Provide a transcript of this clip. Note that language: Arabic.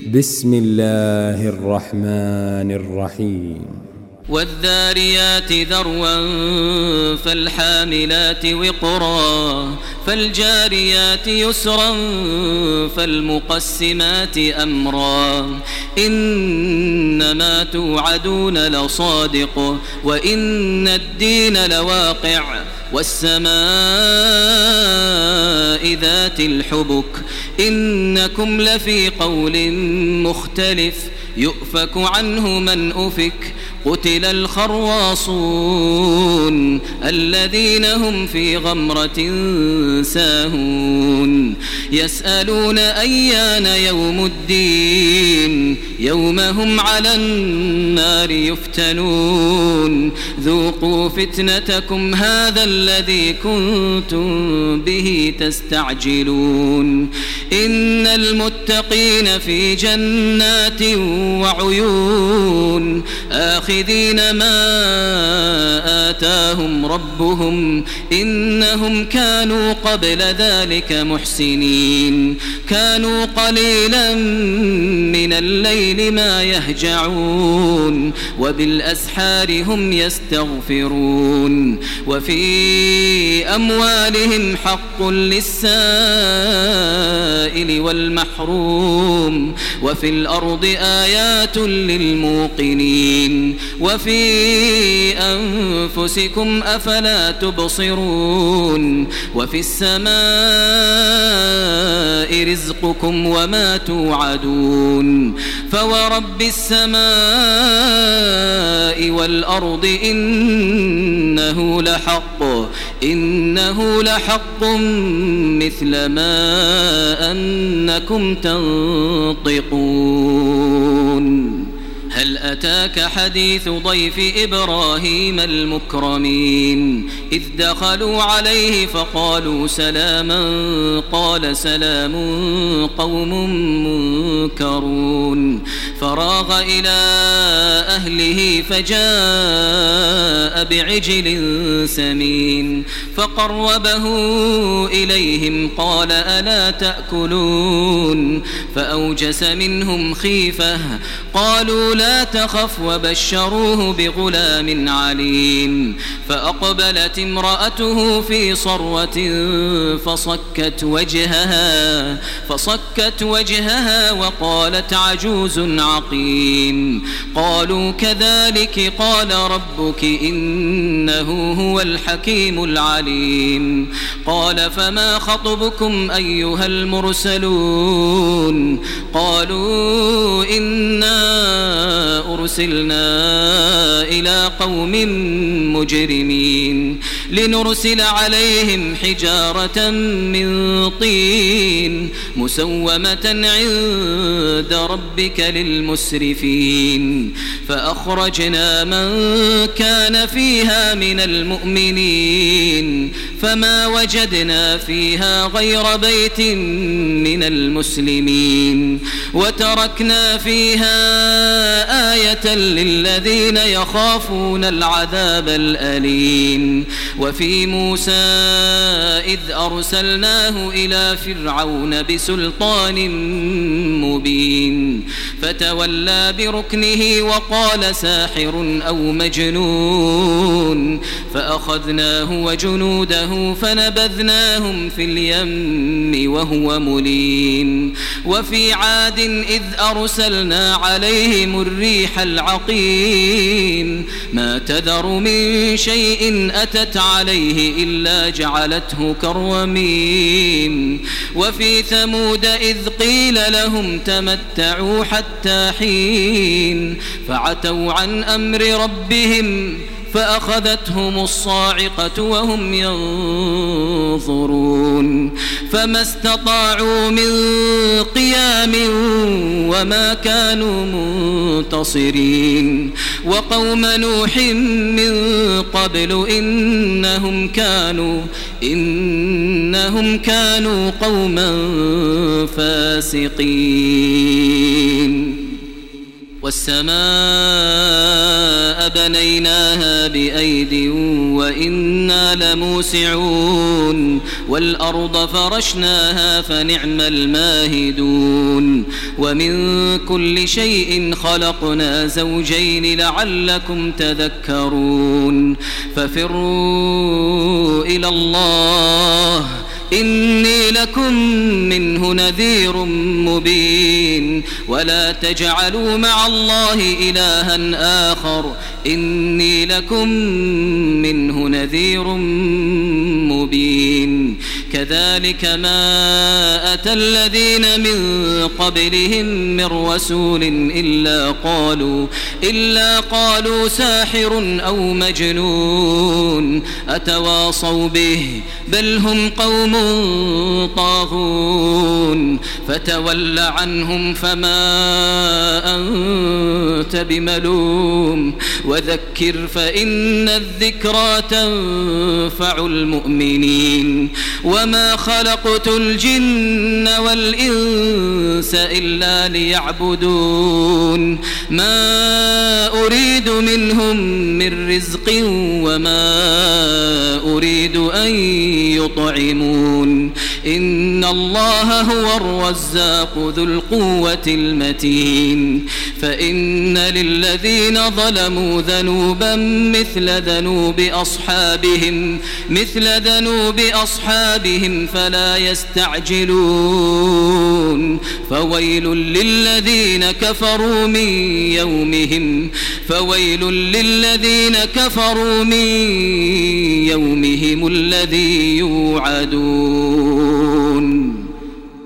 بسم الله الرحمن الرحيم والذاريات ذروا فالحاملات وقرا فالجاريات يسرا فالمقسمات أمرا إنما توعدون لصادق وإن الدين لواقع والسماء ذات الحبك إنكم لفي قول مختلف يؤفك عنه من أفك قتل الخراصون الذين هم في غمرة ساهون يسألون أيان يوم الدين يوم هم على النار يفتنون ذوقوا فتنتكم هذا الذي كنتم به تستعجلون إن المتقين في جنات وعيون آخذين ما آتاهم ربهم إنهم كانوا قبل ذلك محسنين كانوا قليلا من الليل ما يهجعون وبالأسحار هم يستغفرون وفي أموالهم حق للسائل والمحروم وفي الأرض آيات للموقنين وفي أنفسكم أفلا تبصرون وفي السماء رزقكم وما توعدون فورب السماء والأرض إنه لحق مثل ما أنكم تنطقون هل أتاك حديث ضيف إبراهيم المكرمين إذ دخلوا عليه فقالوا سلاما قال سلام قوم منكرون فراغ إلى أهله فجاء بعجل سمين فقربه إليهم قال ألا تأكلون فأوجس منهم خيفة قالوا لا تخف وبشروه بغلام عليم فأقبلت امرأته في صرة فصكت وجهها وقالت عجوز عقيم قالوا كذلك قال ربك إنه هو الحكيم العليم قال فما خطبكم أيها المرسلون قالوا إنا أرسلنا إلى قوم مجرمين لنرسل عليهم حجارة من طين مسومة عند ربك للمسرفين فأخرجنا من كان فيها من المؤمنين فما وجدنا فيها غير بيت من المسلمين وتركنا فيها آية للذين يخافون العذاب الأليم وفي موسى إذ أرسلناه إلى فرعون بسلطان مبين فتولى بركنه وقال ساحر أو مجنون فأخذناه وجنوده فنبذناهم في اليم وهو مليم وفي عاد إذ أرسلنا عليهم الريح العقيم ما تذر من شيء أتت عليه إلا جعلته كالرميم وفي ثمود إذ قيل لهم تمتعوا حتى حين فعتوا عن أمر ربهم فأخذتهم الصاعقة وهم ينظرون فما استطاعوا من قيام وما كانوا منتصرين وقوم نوح من قبل إنهم كانوا قوما فاسقين والسماء بنيناها بأيد وإنا لموسعون والأرض فرشناها فنعم الماهدون ومن كل شيء خلقنا زوجين لعلكم تذكرون ففروا إلى الله إني لكم منه نذير مبين ولا تجعلوا مع الله إلها آخر إني لكم منه نذير مبين كذلك ما أتى الذين من قبلهم من رسول إلا قالوا ساحر أو مجنون أتواصوا به بل هم قوم طاغون فتول عنهم فما أنت بملوم وذكر فإن الذكرى تنفع المؤمنين وما خلقت الجن والإنس إلا ليعبدون ما أريد منهم من رزق وما أريد أن يطعمون إن الله هو الرزاق ذو القوة المتين فإن للذين ظلموا ذنوبا مثل ذنوب أصحابهم فلا يستعجلون فويل للذين كفروا من يومهم الذي يوعدون